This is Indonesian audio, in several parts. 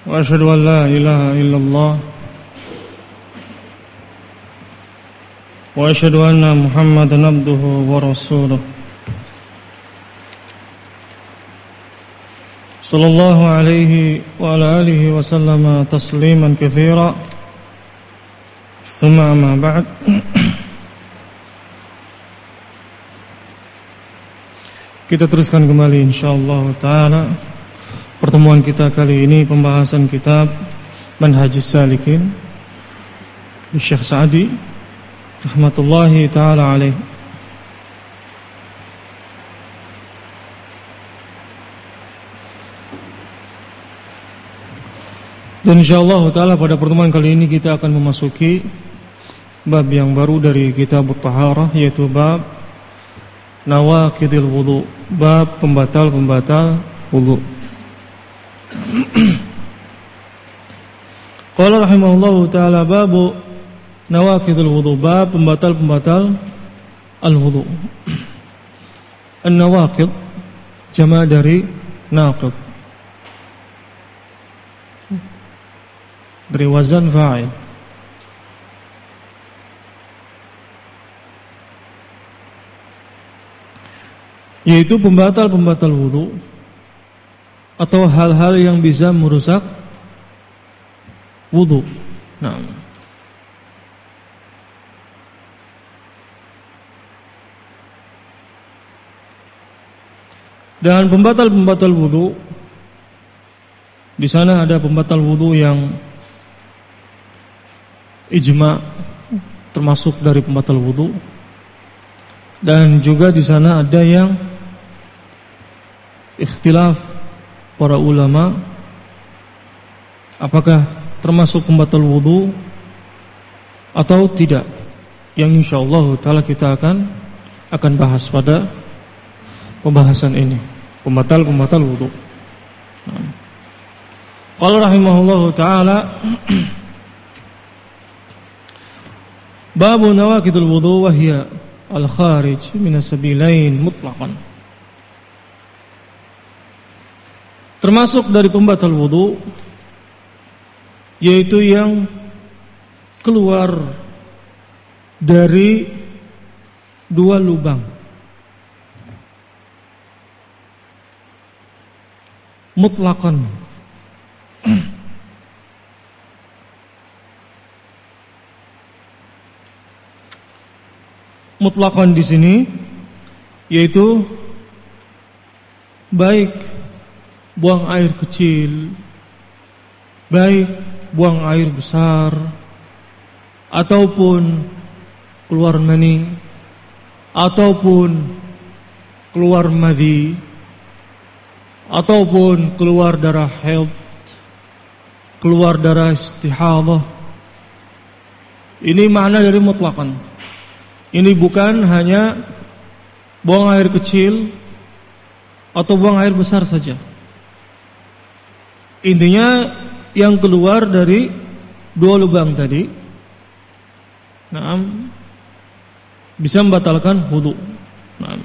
وأشهد أن لا إله إلا الله وأشهد أن محمدا عبده ورسوله صلى الله عليه وعلى آله وسلم تسليما كثيرا ثم أما بعد. Kita teruskan kembali insyaallah taala pertemuan kita kali ini, pembahasan kitab Manhajus Salikin Syekh Sa'di rahmatullahi taala alaih. Dan insyaallah taala pada pertemuan kali ini kita akan memasuki bab yang baru dari kitab At-Taharah, yaitu bab Nawaqidil wudu, bab pembatal-pembatal wudu. Qala rahimahullahu taala babu nawaqidil wudu, bab pembatal-pembatal al-wudu. An-nawaqid jama' dari naqid, dari wazan fa'il. Yaitu pembatal-pembatal wudu atau hal-hal yang bisa merusak wudu. Nah, dan pembatal-pembatal wudu, di sana ada pembatal wudu yang ijma' termasuk dari pembatal wudu, dan juga di sana ada yang ikhtilaf para ulama apakah termasuk pembatal wudu atau tidak, yang insyaallah taala kita akan bahas pada pembahasan ini, pembatal-pembatal wudu. Qala rahimahullahu taala babu nawaqidul wudu wa hiya al-kharij min as-sabilain mutlaqan. Termasuk dari pembatal wudu yaitu yang keluar dari dua lubang mutlaqan. Mutlaqan di sini yaitu baik buang air kecil, baik buang air besar, ataupun keluar mani, ataupun keluar madhi, ataupun keluar darah haid, keluar darah istihadah. Ini makna dari mutlaqan. Ini bukan hanya buang air kecil atau buang air besar saja. Intinya yang keluar dari dua lubang tadi, nah, bisa membatalkan wudu. Nah,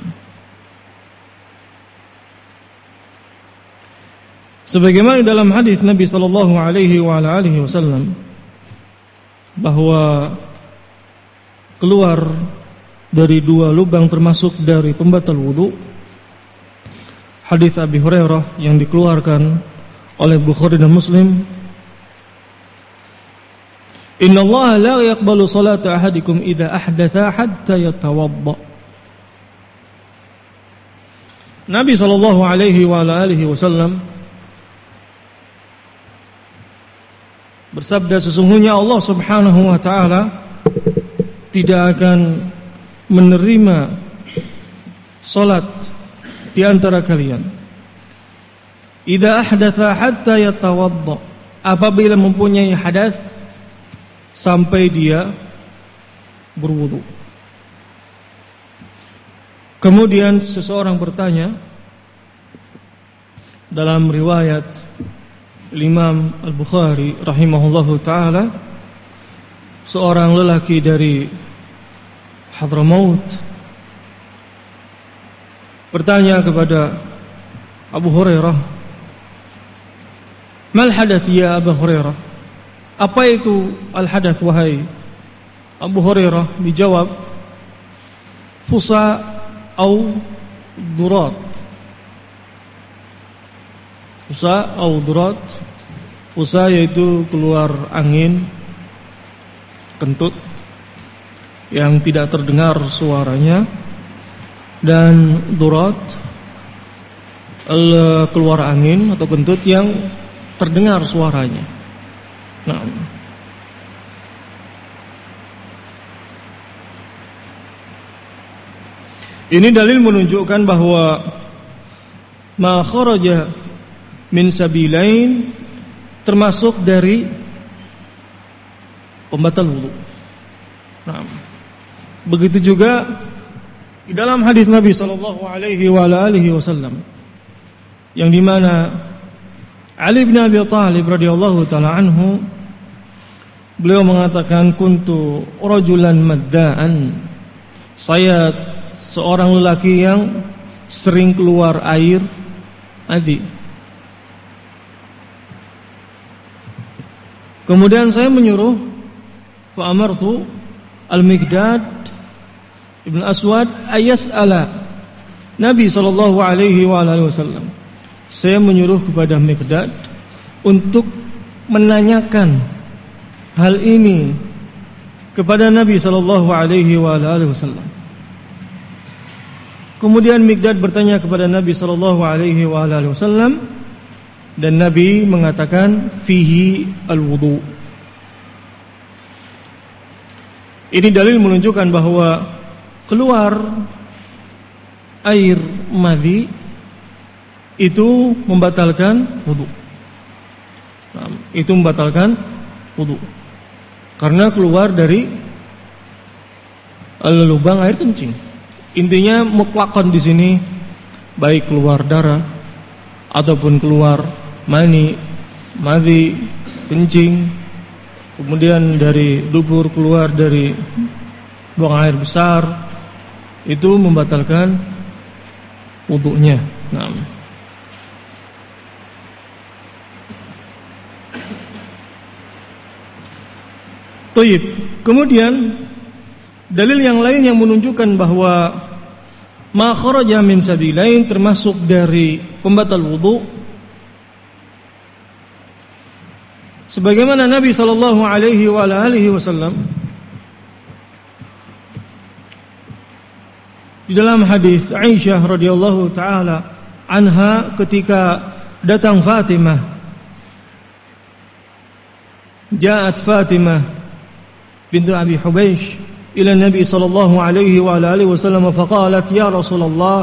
sebagaimana dalam hadis Nabi sallallahu alaihi wasallam bahwa keluar dari dua lubang termasuk dari pembatal wudu. Hadis Abi Hurairah yang dikeluarkan oleh Bukhari dan Muslim, Inna Allah la yaqbalu salata ahadikum idza ahdatha hatta yatawadda. Nabi sallallahu alaihi wasallam bersabda, sesungguhnya Allah Subhanahu wa taala tidak akan menerima salat di antara kalian idza ahdatha hatta yatawadda, apabila mempunyai hadas sampai dia berwudu. Kemudian seseorang bertanya, dalam riwayat Imam Al-Bukhari rahimahullahu taala, seorang lelaki dari Hadramaut bertanya kepada Abu Hurairah, Mal hadath ya Abu Hurairah? Apa itu al-hadath wahai Abu Hurairah? Dijawab, fusa au durat. Fusa au durat. Fusa yaitu keluar angin, kentut yang tidak terdengar suaranya, dan durat keluar angin atau kentut yang terdengar suaranya. Nah, ini dalil menunjukkan bahwa ma kharaja min sabilain termasuk dari pembatal wudu. Nah, begitu juga di dalam hadis Nabi sallallahu alaihi wasallam yang dimana Ali bin Abi Thalib radhiyallahu taala anhu, beliau mengatakan, kuntu rajulan madda'an, saya seorang lelaki yang sering keluar air madi. Kemudian saya menyuruh, fa amartu al-Miqdad ibn Aswad ayas'ala Nabi sallallahu alaihi wasallam. Saya menyuruh kepada Miqdad untuk menanyakan hal ini kepada Nabi sallallahu alaihi wasallam. Kemudian Miqdad bertanya kepada Nabi sallallahu alaihi wasallam, dan Nabi mengatakan fihi al-wudu. Ini dalil menunjukkan bahwa keluar air madhi itu membatalkan wudu. Nah, itu membatalkan wudu karena keluar dari lubang air kencing. Intinya mutlaqan di sini, baik keluar darah ataupun keluar mani, madhi, kencing, kemudian dari dubur keluar dari buang air besar, itu membatalkan wudunya. Nah, Taib. Kemudian dalil yang lain yang menunjukkan bahwa ma kharaja min sabilain termasuk dari pembatal wudu, sebagaimana Nabi sallallahu alaihi wasallam di dalam hadis Aisyah radhiyallahu taala anha ketika datang Fatimah, ja'at Fatimah bintu Abi Hubaysh ila Nabi sallallahu alaihi wasallam faqalat ya Rasulullah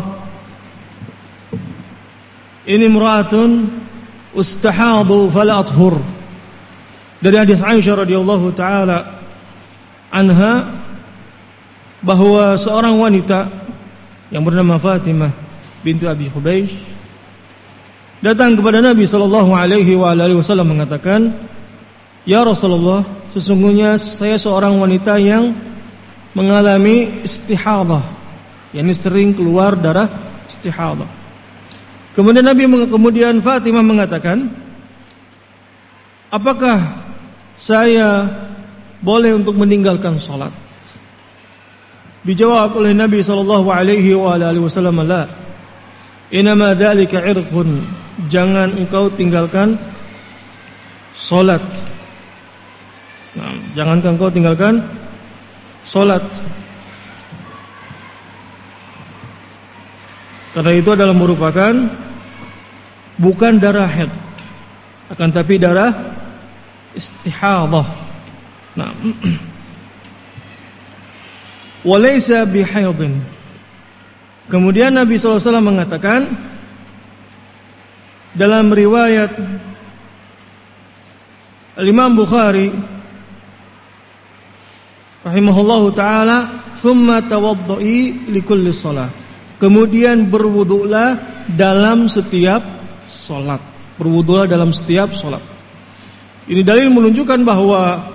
inni imra'atun ustahadu fala athhur. Dari hadis Aisyah radhiyallahu taala anha bahwa seorang wanita yang bernama Fatimah bintu Abi Hubaysh datang kepada Nabi sallallahu alaihi wasallam mengatakan, ya Rasulullah, sesungguhnya saya seorang wanita yang mengalami istihadah, yakni sering keluar darah istihadah. Kemudian Fatimah mengatakan, apakah saya boleh untuk meninggalkan salat? Dijawab oleh Nabi sallallahu alaihi wasallam, la, inama dzalika irqun, jangan engkau tinggalkan salat. Nah, jangan engkau tinggalkan salat, karena itu adalah merupakan bukan darah haid, akan tapi darah istihadah. Nah, walaysa bihaidin. Kemudian Nabi SAW mengatakan dalam riwayat Imam Bukhari rahimahullahu taala, thumma tawaddu'i likulli shalah. Kemudian berwudulah dalam setiap salat. Berwudulah dalam setiap salat. Ini dalil menunjukkan bahwa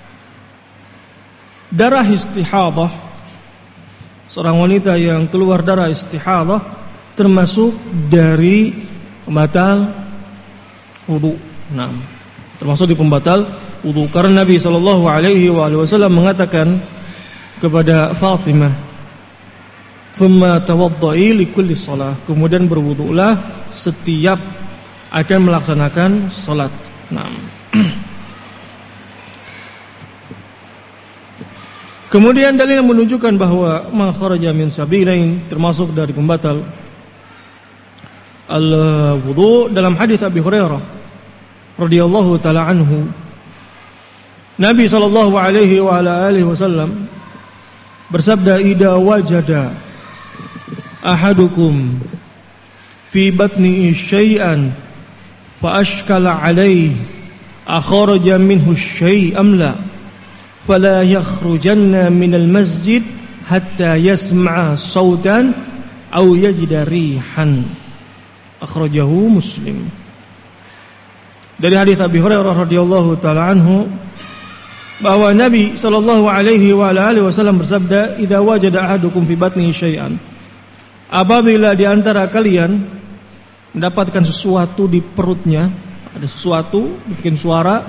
darah istihadah, seorang wanita yang keluar darah istihadah termasuk dari pembatal wudu. Nah, termasuk di pembatal wudu. Karena Nabi sallallahu alaihi wasallam mengatakan kepada Fatimah, "Tsumma tawadda'i li kulli shalah." Kemudian berwudulah setiap akan melaksanakan salat. Nah. Kemudian dalil yang menunjukkan bahwa ma kharaja min sabilain termasuk dari pembatal al-wudu dalam hadis Abi Hurairah radhiyallahu taala anhu, Nabi sallallahu alaihi wa ala alihi wasallam bersabda, "Idza wajada ahadukum fi batnihi syai'an fa ashkala alaihi akhraja minhu syai' am la fala yakhrujanna minal masjid hatta yasma'a sautan aw yajida rihan." Akhrajahu Muslim. Dari hadis Abi Hurairah radhiyallahu taala anhu bahwa Nabi sallallahu alaihi wa alihi wasallam bersabda, "Idza wajada ahadukum fi batnihi syai'an." Apabila di antara kalian mendapatkan sesuatu di perutnya, ada sesuatu bikin suara,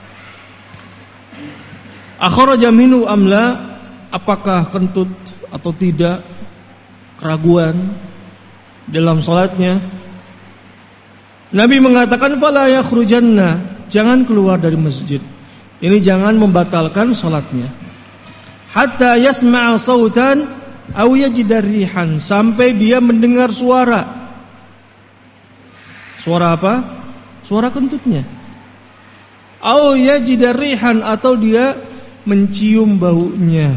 akhraja minhu amla, apakah kentut atau tidak, keraguan dalam salatnya, Nabi mengatakan fala yakhrujanna, jangan keluar dari masjid. Ini jangan membatalkan salatnya. Hatta yasma'a sautan aw yajida rihan, sampai dia mendengar suara. Suara apa? Suara kentutnya. Aw yajida rihan, atau dia mencium baunya.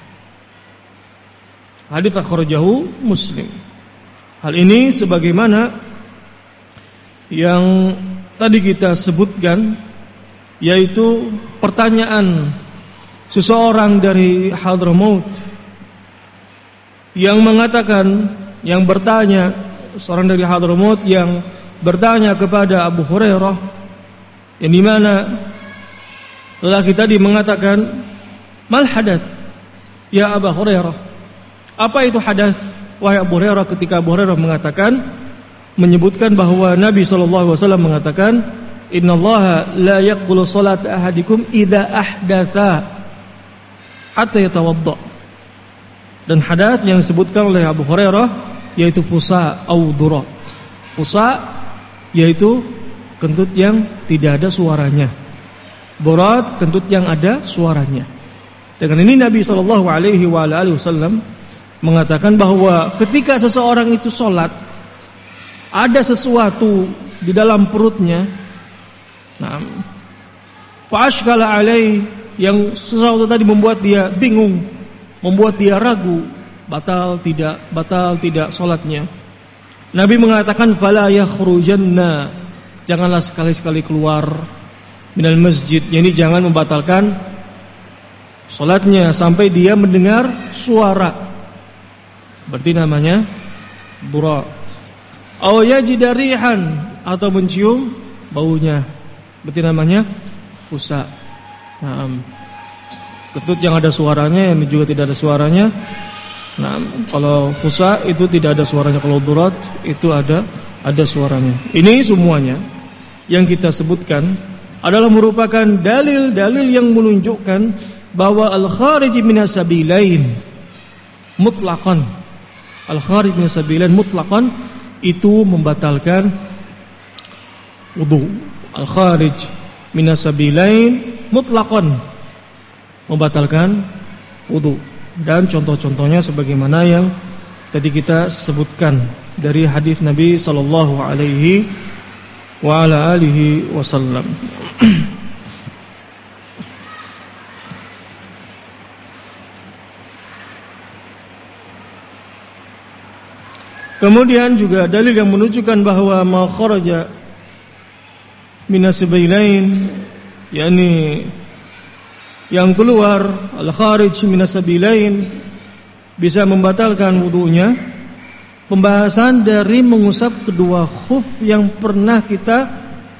Hadits akhrajahu Muslim. Hal ini sebagaimana yang tadi kita sebutkan, yaitu pertanyaan seseorang dari Hadramaut yang mengatakan, yang bertanya, seorang dari Hadramaut yang bertanya kepada Abu Hurairah, yang dimana lelaki tadi mengatakan, "Mal hadath ya Abu Hurairah?" Apa itu hadath wahai Abu Hurairah? Ketika Abu Hurairah menyebutkan bahwa Nabi sallallahu alaihi wasallam mengatakan, "Innallaha la yaqbalu salat ahadikum idza ahdatsa hatta yatawadda." Dan hadats yang disebutkan oleh Abu Hurairah yaitu fusa au durat. Fusa yaitu kentut yang tidak ada suaranya. Durat kentut yang ada suaranya. Dengan ini Nabi sallallahu alaihi wasallam mengatakan bahwa ketika seseorang itu salat, ada sesuatu di dalam perutnya, nah, fa'ashkala alai, yang sesuatu tadi membuat dia bingung, membuat dia ragu, batal tidak salatnya. Nabi mengatakan fala yakhrujanna, janganlah sekali-sekali keluar minal masjid, yani jangan membatalkan salatnya sampai dia mendengar suara, berarti namanya durat. Aw yajida rihan, atau mencium baunya, berarti namanya fusa. Nah, kentut yang ada suaranya, yang juga tidak ada suaranya. Nah, kalau fusa itu tidak ada suaranya, kalau durat itu ada suaranya. Ini semuanya yang kita sebutkan adalah merupakan dalil-dalil yang menunjukkan bahwa al-kharij minas sabilain mutlaqan, al-kharij minas sabilain mutlaqan itu membatalkan wudu. Al-kharij minas sabilain mutlaqan membatalkan wudu. Dan contoh-contohnya sebagaimana yang tadi kita sebutkan dari hadis Nabi sallallahu alaihi wa ala alihi wasallam. Kemudian juga dalil yang menunjukkan bahwa ma kharaja minas sabilain, yakni yang keluar al-kharij minas sabilain bisa membatalkan wudunya. Pembahasan dari mengusap kedua khuf yang pernah kita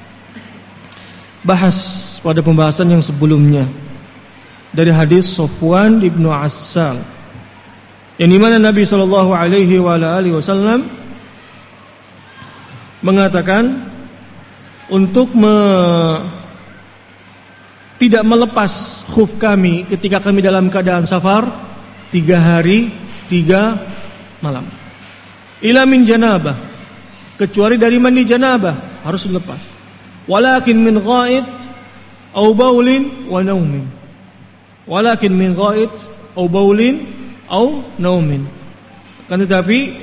bahas pada pembahasan yang sebelumnya dari hadis Sofwan ibnu Assal, yang dimana Nabi sallallahu alaihi wasallam mengatakan untuk tidak melepas khuf kami ketika kami dalam keadaan safar 3 hari 3 malam. Ila min janabah, kecuali dari mandi janabah harus dilepas. Walakin min ghaid au baulin wa naumin. Walakin min ghaid au baulin au naumin. Kan tetapi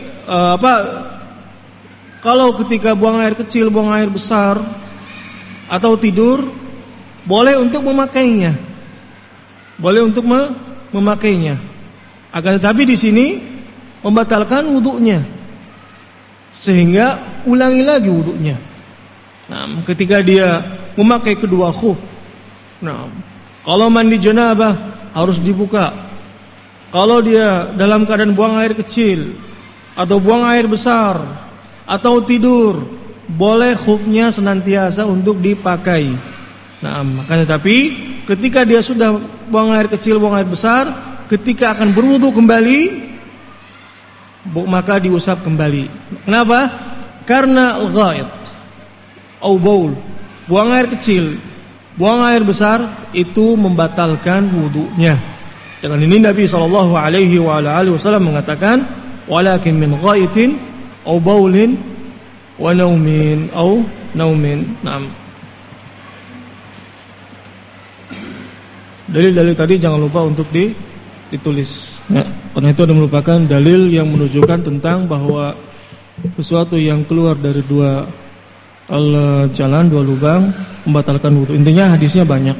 kalau ketika buang air kecil, buang air besar atau tidur, boleh untuk memakainya. Boleh untuk memakainya. Akan tetapi di sini membatalkan wudunya. Sehingga ulangi lagi wudunya. Nah, ketika dia memakai kedua khuf. Nah, kalau mandi janabah harus dibuka. Kalau dia dalam keadaan buang air kecil atau buang air besar atau tidur, boleh khufnya senantiasa untuk dipakai. Nah, maka tetapi ketika dia sudah buang air kecil, buang air besar, ketika akan berwudu kembali, maka diusap kembali. Kenapa? Karena al-ghaid au baul, buang air kecil, buang air besar itu membatalkan wudunya. Dengan ini Nabi sallallahu alaihi wasallam mengatakan, walakin min ghaidin au baulin wa naumin au naumin. Naam. Dalil-dalil tadi jangan lupa untuk ditulis. Ya, karena itu ada merupakan dalil yang menunjukkan tentang bahwa sesuatu yang keluar dari dua jalan, dua lubang membatalkan wudu. Intinya hadisnya banyak.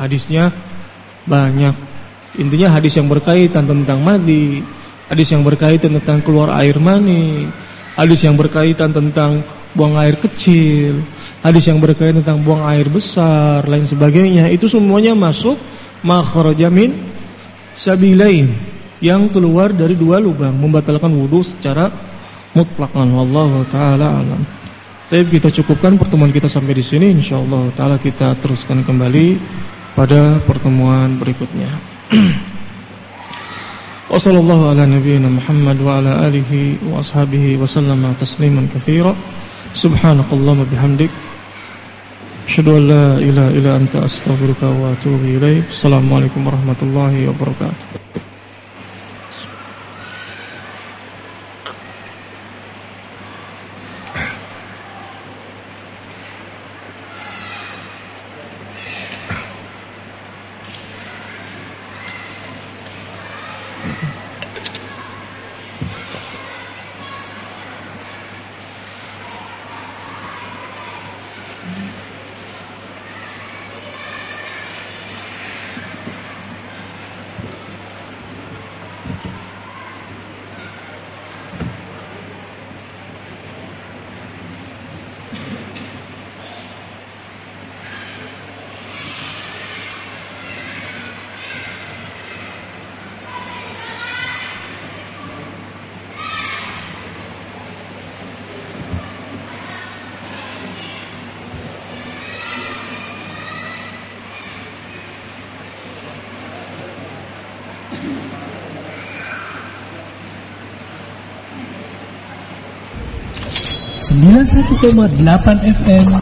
Intinya hadis yang berkaitan tentang madhi, hadis yang berkaitan tentang keluar air mani, hadis yang berkaitan tentang buang air kecil, hadis yang berkaitan tentang buang air besar, lain sebagainya. Itu semuanya masuk makhraja min sabilain, yang keluar dari dua lubang, membatalkan wudu secara mutlaqan. Wallahu taala alam. Tapi kita cukupkan pertemuan kita sampai di sini. Insyaallah taala kita teruskan kembali pada pertemuan berikutnya. Wa sallallahu ala nabiyyina Muhammad wa ala alihi wa ashabihi wa sallama tasliman katsira. Subhanakallahumma bihamdik, asyhadu an la ilaha illa anta astaghfiruka wa atubu ilaik. Assalamualaikum warahmatullahi wabarakatuh. FM 91,8 FM